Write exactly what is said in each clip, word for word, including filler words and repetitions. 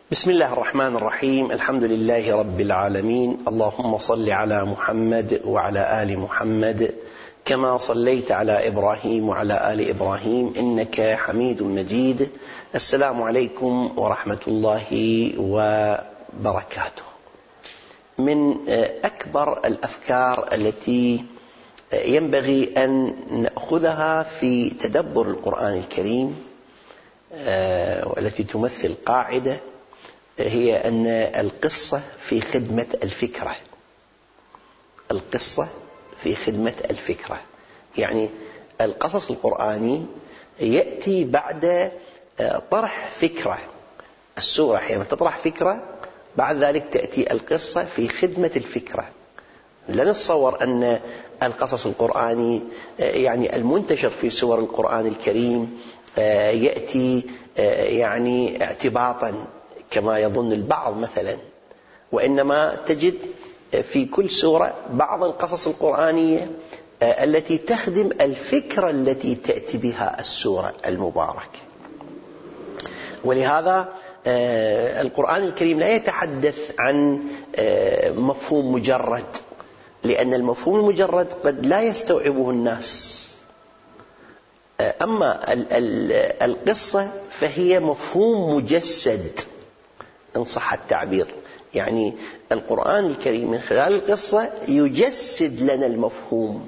بسم الله الرحمن الرحيم. الحمد لله رب العالمين. اللهم صل على محمد وعلى آل محمد كما صليت على إبراهيم وعلى آل إبراهيم إنك حميد مجيد. السلام عليكم ورحمة الله وبركاته. من أكبر الأفكار التي ينبغي أن نأخذها في تدبر القرآن الكريم والتي تمثل قاعدة هي أن القصة في خدمة الفكرة. القصة في خدمة الفكرة يعني القصص القرآني يأتي بعد طرح فكرة. السورة حينما تطرح فكرة بعد ذلك تأتي القصة في خدمة الفكرة. لا نتصور أن القصص القرآني يعني المنتشر في سور القرآن الكريم يأتي يعني اعتباطا كما يظن البعض مثلا، وإنما تجد في كل سورة بعض القصص القرآنية التي تخدم الفكرة التي تأتي بها السورة المباركة. ولهذا القرآن الكريم لا يتحدث عن مفهوم مجرد، لأن المفهوم المجرد قد لا يستوعبه الناس. أما القصة فهي مفهوم مجسد إن صح التعبير، يعني القرآن الكريم من خلال القصة يجسد لنا المفهوم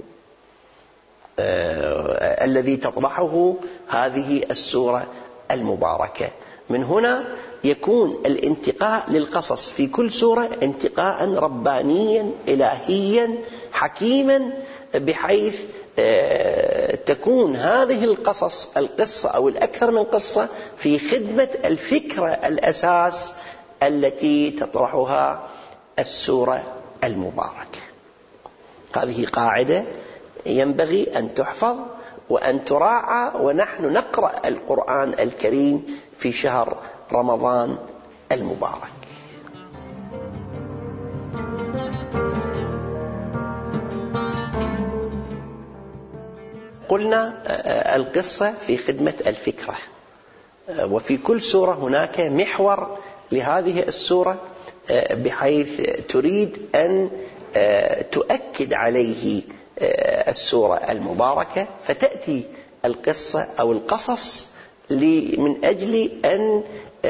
آه الذي تطرحه هذه السورة المباركة. من هنا يكون الانتقاء للقصص في كل سورة انتقاء ربانيا إلهيا حكيما، بحيث آه تكون هذه القصص القصة أو الأكثر من قصة في خدمة الفكرة الأساس التي تطرحها السورة المباركة. هذه قاعدة ينبغي أن تحفظ وأن تراعى ونحن نقرأ القرآن الكريم في شهر رمضان المبارك. قلنا القصة في خدمة الفكرة، وفي كل سورة هناك محور لهذه السورة بحيث تريد أن تؤكد عليه السورة المباركة، فتأتي القصة أو القصص من أجل أن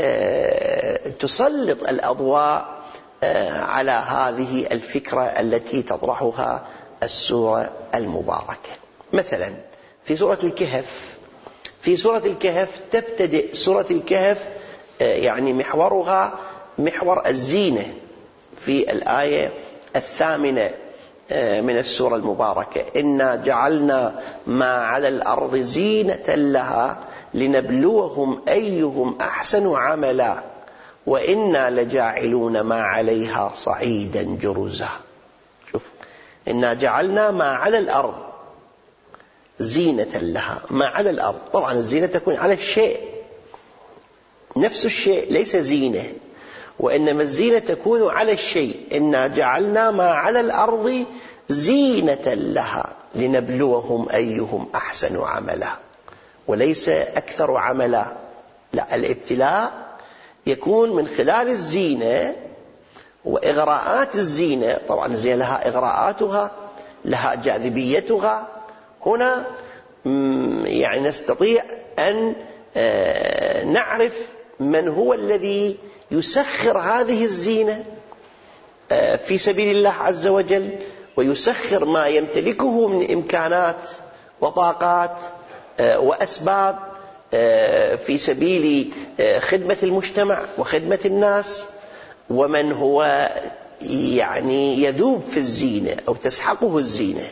تسلط الأضواء على هذه الفكرة التي تطرحها السورة المباركة. مثلا في سورة الكهف في سورة الكهف تبتدئ سورة الكهف يعني محورها محور الزينة في الآية الثامنة من السورة المباركة: إنا جعلنا ما على الأرض زينة لها لنبلوهم أيهم أحسن عملا وإنا لجاعلون ما عليها صعيدا جرزا. شوف، إنا جعلنا ما على الأرض زينة لها. ما على الأرض، طبعا الزينة تكون على الشيء نفس الشيء، ليس زينة، وإنما الزينة تكون على الشيء. إنا جعلنا ما على الأرض زينة لها لنبلوهم أيهم أحسن عملا، وليس أكثر عملا. لا، الابتلاء يكون من خلال الزينة وإغراءات الزينة. طبعا الزينة لها إغراءاتها، لها جاذبيتها. هنا يعني نستطيع أن نعرف من هو الذي يسخر هذه الزينة في سبيل الله عز وجل، ويسخر ما يمتلكه من إمكانات وطاقات وأسباب في سبيل خدمة المجتمع وخدمة الناس، ومن هو يعني يذوب في الزينة أو تسحقه الزينة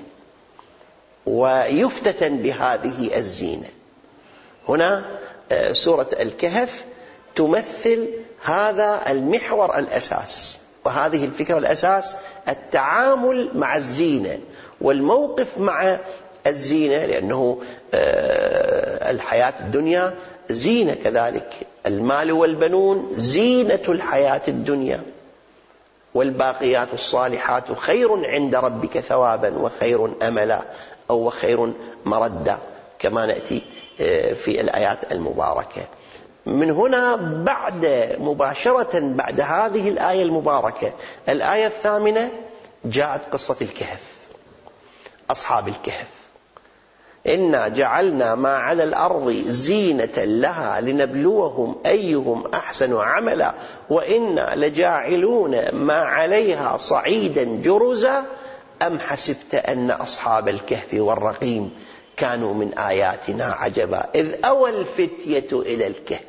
ويفتتن بهذه الزينة. هنا سورة الكهف تمثل هذا المحور الأساس وهذه الفكرة الأساس: التعامل مع الزينة والموقف مع الزينة، لأنه الحياة الدنيا زينة كذلك. المال والبنون زينة الحياة الدنيا، والباقيات الصالحات خير عند ربك ثوابا وخير أملا أو وخير مردا، كما نأتي في الآيات المباركة. من هنا بعد مباشرة بعد هذه الآية المباركة الآية الثامنة جاءت قصة الكهف، أصحاب الكهف. إنا جعلنا ما على الأرض زينة لها لنبلوهم أيهم أحسن عملا وإنا لجاعلون ما عليها صعيدا جرزا أم حسبت أن أصحاب الكهف والرقيم كانوا من آياتنا عجبا إذ أوى الفتية إلى الكهف.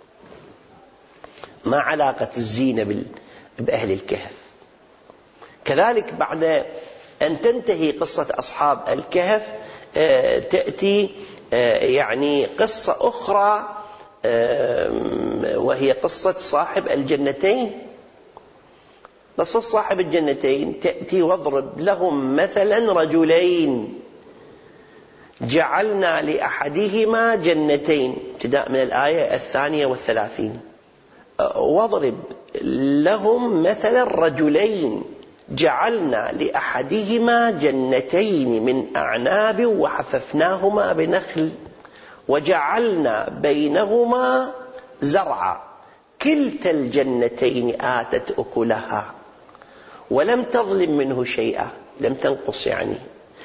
ما علاقة الزينة بأهل الكهف؟ كذلك بعد أن تنتهي قصة أصحاب الكهف تأتي يعني قصة أخرى وهي قصة صاحب الجنتين. قصة صاحب الجنتين تأتي واضرب لهم مثلا رجلين جعلنا لأحدهما جنتين، ابتداء من الآية الثانية والثلاثين. واضرب لهم مثلا رجلين جعلنا لأحدهما جنتين من أعناب وحففناهما بنخل وجعلنا بينهما زرعا كلتا الجنتين آتت أكلها ولم تظلم منه شيئا، لم تنقص يعني،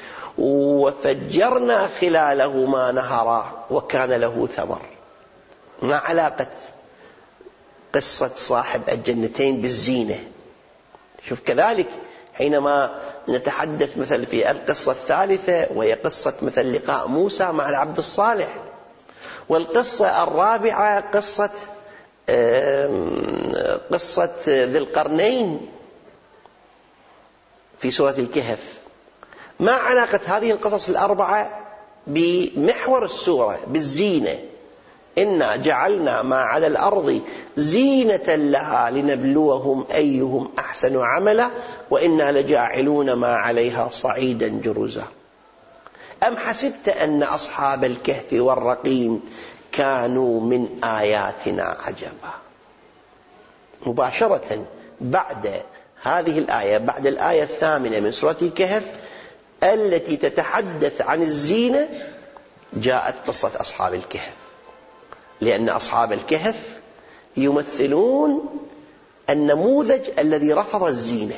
وفجرنا خلالهما نهرا وكان له ثمر. ما علاقة قصة صاحب الجنتين بالزينة؟ شوف كذلك حينما نتحدث مثل في القصة الثالثة وهي قصة مثل لقاء موسى مع العبد الصالح، والقصة الرابعة قصة قصة ذي القرنين في سورة الكهف. ما علاقة هذه القصص الأربعة بمحور السورة بالزينة؟ إنا جعلنا ما على الأرض زينة لها لنبلوهم أيهم أحسن عملا وإنا لجاعلون ما عليها صعيدا جرزا أم حسبت أن أصحاب الكهف والرقيم كانوا من آياتنا عجبا. مباشرة بعد هذه الآية، بعد الآية الثامنة من سورة الكهف التي تتحدث عن الزينة، جاءت قصة أصحاب الكهف، لأن أصحاب الكهف يمثلون النموذج الذي رفض الزينة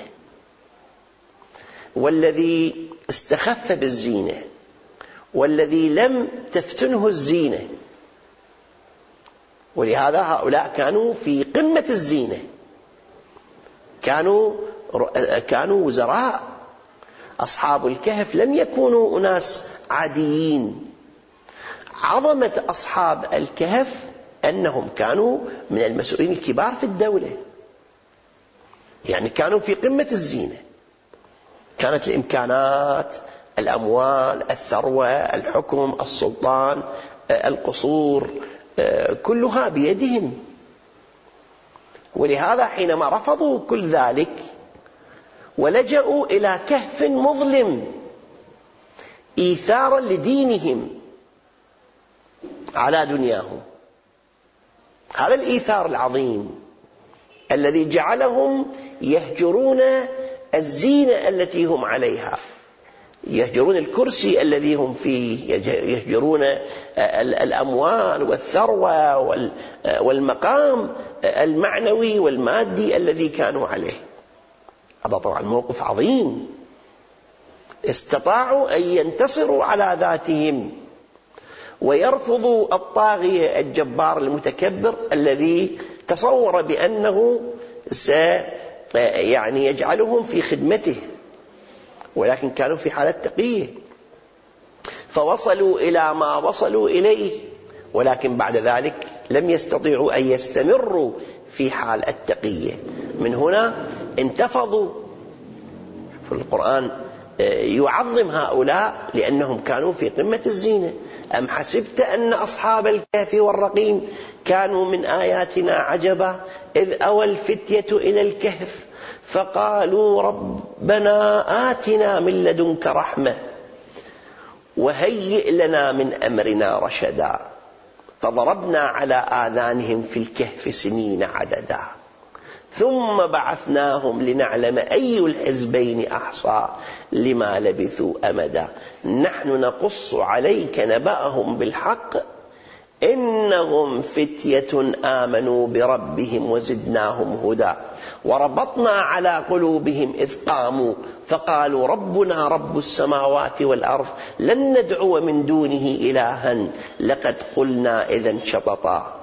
والذي استخف بالزينة والذي لم تفتنه الزينة، ولهذا هؤلاء كانوا في قمة الزينة، كانوا كانوا وزراء. أصحاب الكهف لم يكونوا أناس عاديين. عظمة أصحاب الكهف أنهم كانوا من المسؤولين الكبار في الدولة، يعني كانوا في قمة الزينة، كانت الإمكانات، الأموال، الثروة، الحكم، السلطان، القصور، كلها بيدهم. ولهذا حينما رفضوا كل ذلك ولجأوا إلى كهف مظلم إيثارا لدينهم على دنياهم، هذا الإيثار العظيم الذي جعلهم يهجرون الزينة التي هم عليها، يهجرون الكرسي الذي هم فيه، يهجرون الأموال والثروة والمقام المعنوي والمادي الذي كانوا عليه. هذا طبعا موقف عظيم. استطاعوا أن ينتصروا على ذاتهم ويرفضوا الطاغية الجبار المتكبر الذي تصور بأنه سي يعني يجعلهم في خدمته، ولكن كانوا في حالة تقية، فوصلوا إلى ما وصلوا إليه، ولكن بعد ذلك لم يستطيعوا أن يستمروا في حال التقية. من هنا انتفضوا. في القرآن يعظم هؤلاء لأنهم كانوا في قمة الزينة. أم حسبت أن أصحاب الكهف والرقيم كانوا من آياتنا عجبا إذ أوى الفتية إلى الكهف فقالوا ربنا آتنا من لدنك رحمة وهيئ لنا من أمرنا رشدا فضربنا على آذانهم في الكهف سنين عددا ثم بعثناهم لنعلم أي الحزبين أحصى لما لبثوا أمدا نحن نقص عليك نبأهم بالحق إنهم فتية آمنوا بربهم وزدناهم هدى وربطنا على قلوبهم إذ قاموا فقالوا ربنا رب السماوات والأرض لن ندعو من دونه إلها لقد قلنا إذا شططا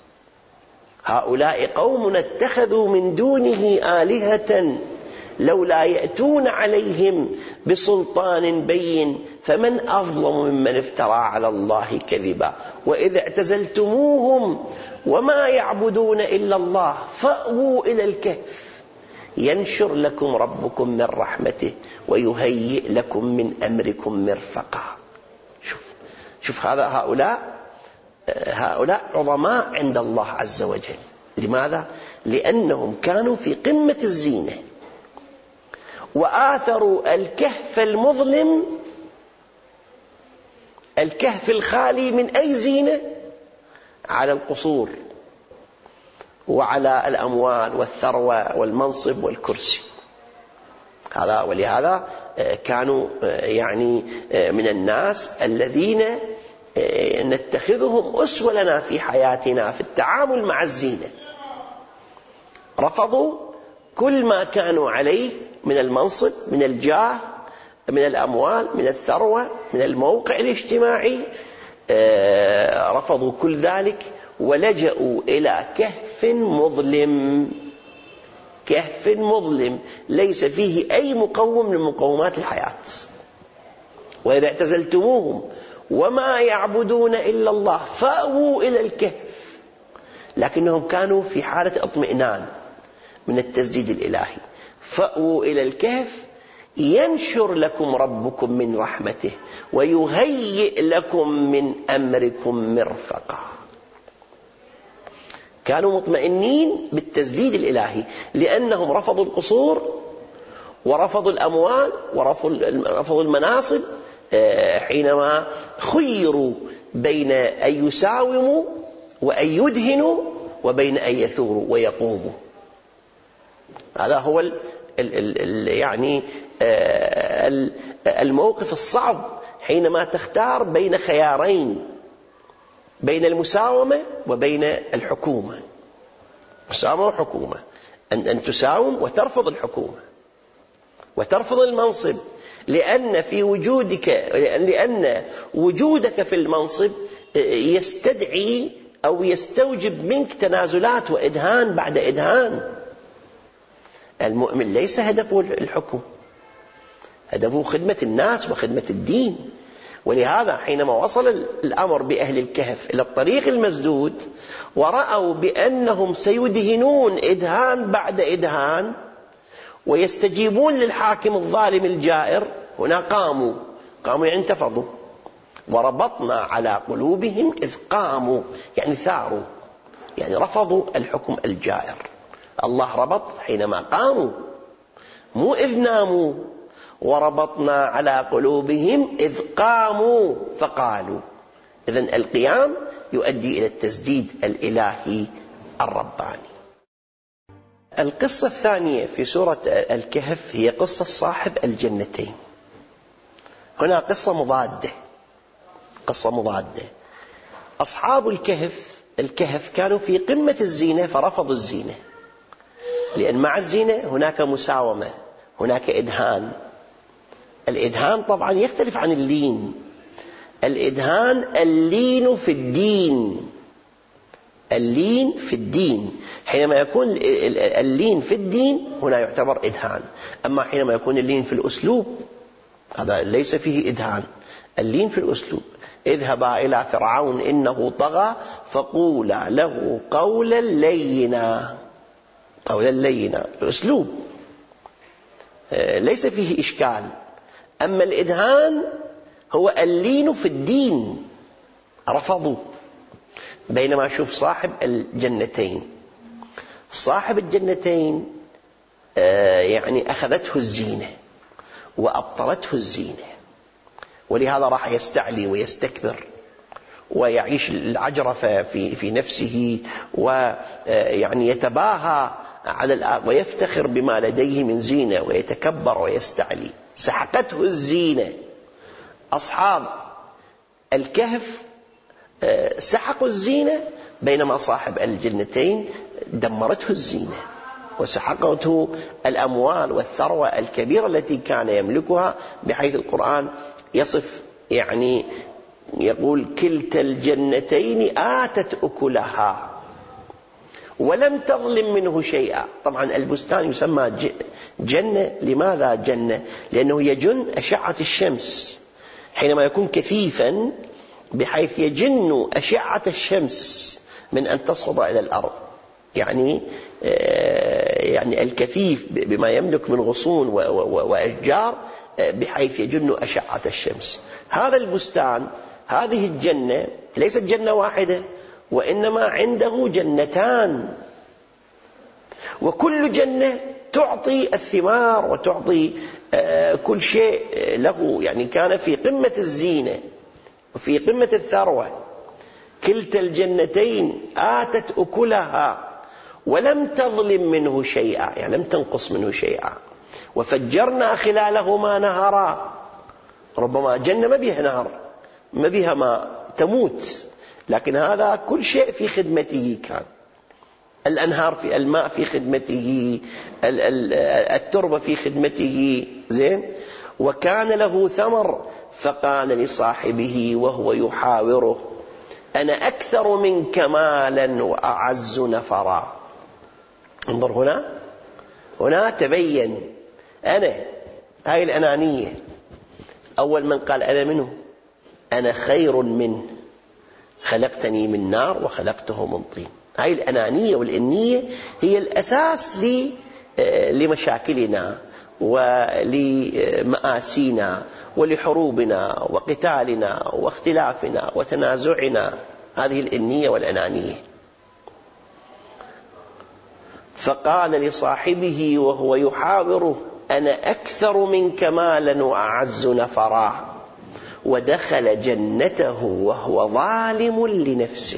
هؤلاء قوم اتخذوا من دونه آلهة لولا يأتون عليهم بسلطان بين فمن أظلم ممن افترى على الله كذبا وإذا اعتزلتموهم وما يعبدون إلا الله فأووا إلى الكهف ينشر لكم ربكم من رحمته ويهيئ لكم من أمركم مرفقا. شوف, شوف هذا هؤلاء هؤلاء عظماء عند الله عز وجل. لماذا؟ لأنهم كانوا في قمة الزينة وآثروا الكهف المظلم، الكهف الخالي من أي زينة، على القصور وعلى الأموال والثروة والمنصب والكرسي. هذا ولهذا كانوا يعني من الناس الذين نتخذهم أسوة لنا في حياتنا في التعامل مع الزينة. رفضوا كل ما كانوا عليه من المنصب، من الجاه، من الأموال، من الثروة، من الموقع الاجتماعي، رفضوا كل ذلك ولجأوا إلى كهف مظلم، كهف مظلم ليس فيه أي مقوم من مقومات الحياة. وإذا اعتزلتموهم وما يعبدون إلا الله فأووا إلى الكهف، لكنهم كانوا في حالة اطمئنان من التسديد الإلهي. فأووا إلى الكهف ينشر لكم ربكم من رحمته ويهيئ لكم من أمركم مرفقا. كانوا مطمئنين بالتسديد الإلهي لأنهم رفضوا القصور ورفضوا الأموال ورفضوا المناصب حينما خيروا بين أن يساوموا وأن يدهنوا وبين أن يثوروا ويقوموا. هذا هو ال ال ال يعني الموقف الصعب حينما تختار بين خيارين، بين المساومة وبين الحكومة. مساومة وحكومة، أن, أن تساوم وترفض الحكومة وترفض المنصب، لأن في وجودك لأن وجودك في المنصب يستدعي أو يستوجب منك تنازلات وإدهان بعد إدهان. المؤمن ليس هدفه الحكم، هدفه خدمة الناس وخدمة الدين. ولهذا حينما وصل الأمر بأهل الكهف إلى الطريق المسدود ورأوا بأنهم سيدهنون إدهان بعد إدهان ويستجيبون للحاكم الظالم الجائر، هنا قاموا قاموا يعني انتفضوا. وربطنا على قلوبهم إذ قاموا يعني ثاروا، يعني رفضوا الحكم الجائر. الله ربط حينما قاموا، مو إذ ناموا. وربطنا على قلوبهم إذ قاموا فقالوا. إذن القيام يؤدي إلى التسديد الإلهي الرباني. القصة الثانية في سورة الكهف هي قصة صاحب الجنتين. هنا قصة مضادة، قصة مضادة. أصحاب الكهف الكهف كانوا في قمة الزينة فرفضوا الزينة، لأن مع الزينة هناك مساومة، هناك إدهان. الإدهان طبعا يختلف عن اللين. الإدهان اللين في الدين، اللين في الدين. حينما يكون اللين في الدين هنا يعتبر إدهان. أما حينما يكون اللين في الأسلوب هذا ليس فيه إدهان. اللين في الأسلوب: اذهبا إلى فرعون إنه طغى فقولا له قولا لينا، قولا لينا، الأسلوب ليس فيه إشكال. أما الإدهان هو اللين في الدين، رفضوا. بينما شوف صاحب الجنتين، صاحب الجنتين يعني أخذته الزينة وأبطلته الزينة، ولهذا راح يستعلي ويستكبر ويعيش العجرفة في في نفسه، ويعني يتباهى على ويفتخر بما لديه من زينة ويتكبر ويستعلي. سحقته الزينة. أصحاب الكهف سحقوا الزينة، بينما صاحب الجنتين دمرته الزينة وسحقته الأموال والثروة الكبيرة التي كان يملكها، بحيث القرآن يصف يعني يقول كلتا الجنتين آتت أكلها ولم تظلم منه شيئا. طبعا البستان يسمى جنة. لماذا جنة؟ لأنه يجن أشعة الشمس حينما يكون كثيفا، بحيث يجن أشعة الشمس من أن تسقط إلى الأرض. يعني يعني الكثيف بما يملك من غصون وأشجار بحيث يجن أشعة الشمس. هذا البستان، هذه الجنة ليست جنة واحدة، وإنما عنده جنتان، وكل جنة تعطي الثمار وتعطي كل شيء له. يعني كان في قمة الزينة وفي قمة الثروة. كلتا الجنتين آتت أكلها ولم تظلم منه شيئا، يعني لم تنقص منه شيئا. وفجرنا خلالهما نهرا. ربما جنة ما بها نهر، ما بها ماء، تموت، لكن هذا كل شيء في خدمته كان. الأنهار في الماء في خدمته، التربة في خدمته. زين. وكان له ثمر فقال لصاحبه وهو يحاوره أنا أكثر منك مالا وأعز نفرا. انظر هنا، هنا تبين أنا، هاي الأنانية. أول من قال أنا منه، أنا خير منه، خلقتني من نار وخلقته من طين. هاي الأنانية والإنية هي الأساس لمشاكلنا ولمآسينا ولحروبنا وقتالنا واختلافنا وتنازعنا. هذه الإنية والأنانية. فقال لصاحبه وهو يحاوره أنا أكثر منك مالا وأعز نفرا، ودخل جنته وهو ظالم لنفسه.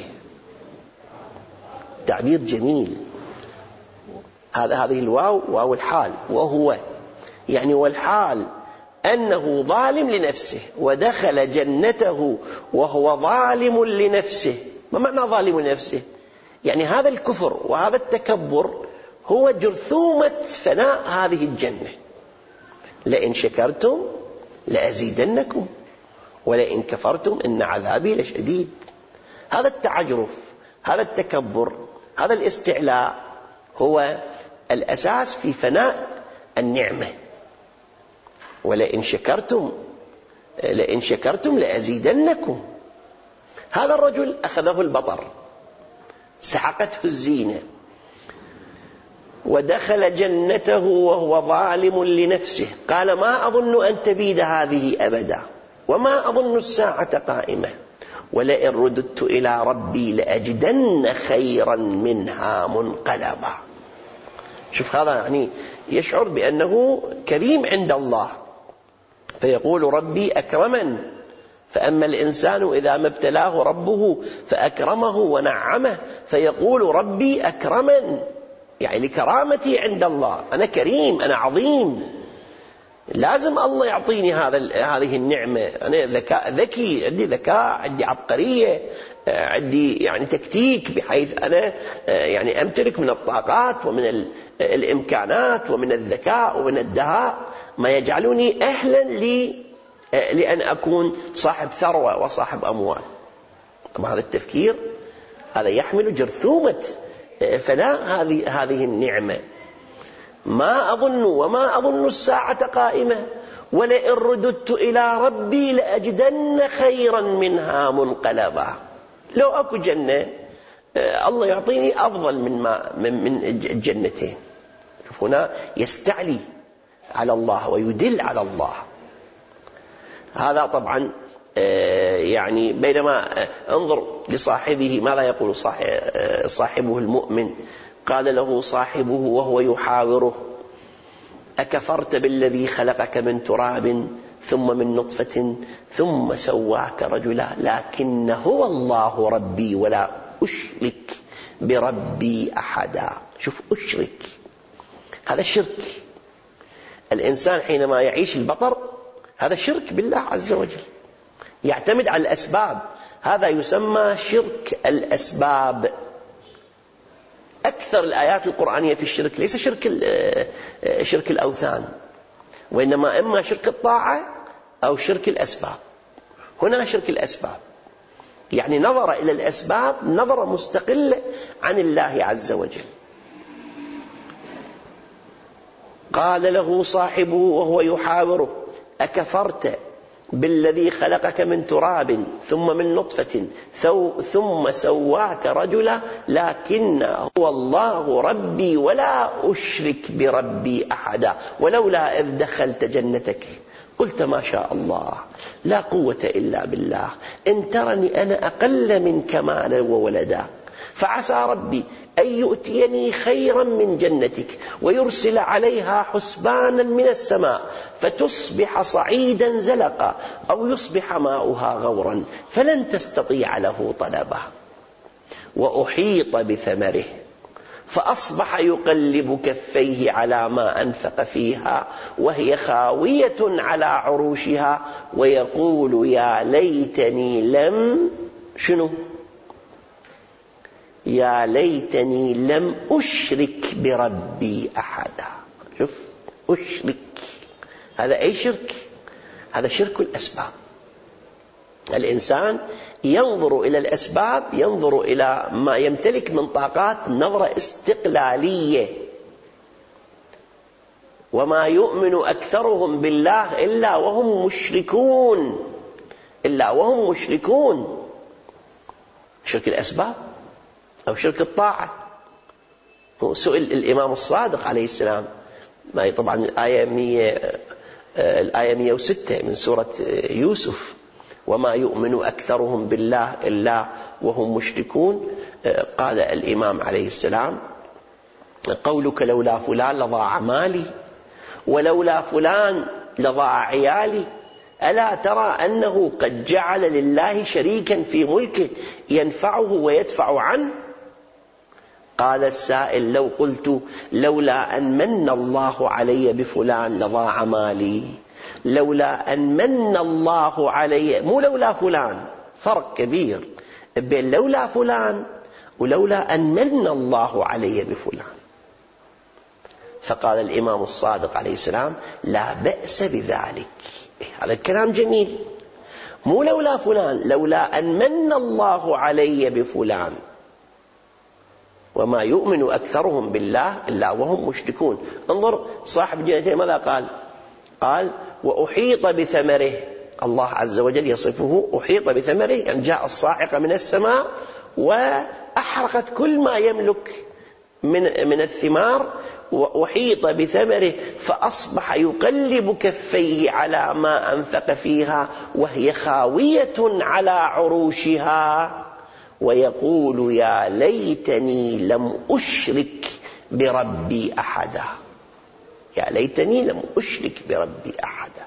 تعبير جميل. هذا هذه الواو واو الحال، وهو يعني والحال أنه ظالم لنفسه، ودخل جنته وهو ظالم لنفسه. ما معنى ظالم لنفسه؟ يعني هذا الكفر وهذا التكبر هو جرثومة فناء هذه الجنة. لئن شكرتم لأزيدنكم ولئن كفرتم إن عذابي لشديد. هذا التعجرف، هذا التكبر، هذا الاستعلاء هو الأساس في فناء النعمة. ولئن شكرتم لئن شكرتم لأزيدنكم. هذا الرجل أخذه البطر، سحقته الزينة، ودخل جنته وهو ظالم لنفسه. قال ما أظن أن تبيد هذه أبدا، وما أظن الساعة قائمة، ولئن رددت إلى ربي لأجدن خيرا منها منقلبا. شوف هذا يعني يشعر بأنه كريم عند الله، فيقول ربي أكرمن. فأما الإنسان إذا ما ابتلاه ربه فأكرمه ونعمه فيقول ربي أكرمن، يعني لكرامتي عند الله، أنا كريم، أنا عظيم، لازم الله يعطيني هذا هذه النعمة. أنا ذكاء ذكي، عندي ذكاء، عندي عبقرية، عندي يعني تكتيك، بحيث أنا يعني أمتلك من الطاقات ومن الإمكانات ومن الذكاء ومن الدهاء ما يجعلني أهلا لي لأن أكون صاحب ثروة وصاحب أموال. طبعا هذا التفكير هذا يحمل جرثومة فناء هذه هذه النعمة. ما أظن وما أظن الساعة قائمة، ولئن رددت إلى ربي لأجدن خيرا منها منقلبا. لو أكو جنة الله يعطيني أفضل من ما من الجنتين. هنا يستعلي على الله ويدل على الله. هذا طبعا يعني بينما انظر لصاحبه ماذا يقول صاحبه المؤمن. قال له صاحبه وهو يحاوره أكفرت بالذي خلقك من تراب ثم من نطفة ثم سواك رجلا لكن هو الله ربي ولا أشرك بربي أحدا. شوف أشرك، هذا الشرك. الإنسان حينما يعيش البطر هذا شرك بالله عز وجل، يعتمد على الأسباب. هذا يسمى شرك الأسباب. أكثر الآيات القرآنية في الشرك ليس شرك شرك الأوثان، وإنما إما شرك الطاعة أو شرك الأسباب. هنا شرك الأسباب، يعني نظر إلى الأسباب نظرة مستقلة عن الله عز وجل. قال له صاحبه وهو يحاوره: أكفرت بالذي خلقك من تراب ثم من نطفة ثم سواك رجلا لكن هو الله ربي ولا أشرك بربي أحدا ولولا إذ دخلت جنتك قلت ما شاء الله لا قوة إلا بالله إن ترني أنا أقل منك مالا وولدا فعسى ربي أن يؤتيني خيرا من جنتك ويرسل عليها حسبانا من السماء فتصبح صعيدا زلقا أو يصبح ماؤها غورا فلن تستطيع له طلبا. وأحيط بثمره فأصبح يقلب كفيه على ما أنفق فيها وهي خاوية على عروشها ويقول يا ليتني لم شنو يا ليتني لم أشرك بربي أحدا. شوف أشرك، هذا أي شرك؟ هذا شرك الأسباب. الإنسان ينظر إلى الأسباب، ينظر إلى ما يمتلك من طاقات نظرة استقلالية. وما يؤمن أكثرهم بالله إلا وهم مشركون إلا وهم مشركون. شرك الأسباب أو شرك الطاعة. سئل الإمام الصادق عليه السلام، ما طبعا الآية مية الآية مية وستة من سورة يوسف: وما يؤمن أكثرهم بالله إلا وهم مشركون. قال الإمام عليه السلام: قولك لولا فلان لضاع مالي ولولا فلان لضاع عيالي ألا ترى أنه قد جعل لله شريكا في ملكه ينفعه ويدفع عنه؟ قال السائل: لو قلت لولا أن من الله علي بفلان لضاع مالي، لولا أن من الله علي، مو لولا فلان، فرق كبير بين لولا فلان ولولا أن من الله علي بفلان. فقال الإمام الصادق عليه السلام: لا بأس بذلك. هذا الكلام جميل. مو لولا فلان، لولا أن من الله علي بفلان. وما يؤمن أكثرهم بالله إلا وهم مشركون. انظر صاحب الجنتين ماذا قال؟ قال: وأحيط بثمره. الله عز وجل يصفه أحيط بثمره، يعني جاء الصاعقة من السماء وأحرقت كل ما يملك من من الثمار. وأحيط بثمره فأصبح يقلب كفيه على ما أنفق فيها وهي خاوية على عروشها ويقول يا ليتني لم أشرك بربي أحدا. يا ليتني لم أشرك بربي أحدا.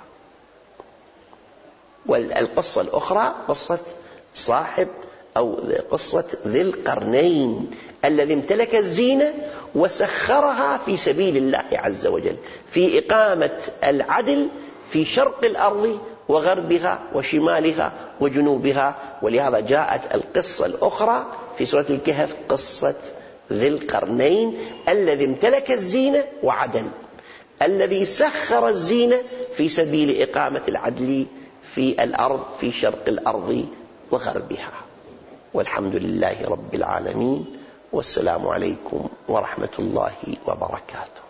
والقصة الأخرى قصة صاحب أو قصة ذي القرنين الذي امتلك الزينة وسخرها في سبيل الله عز وجل في إقامة العدل في شرق الأرض وغربها وشمالها وجنوبها. ولهذا جاءت القصة الأخرى في سورة الكهف قصة ذي القرنين الذي امتلك الزينة وعدل، الذي سخر الزينة في سبيل إقامة العدل في الأرض في شرق الأرض وغربها. والحمد لله رب العالمين، والسلام عليكم ورحمة الله وبركاته.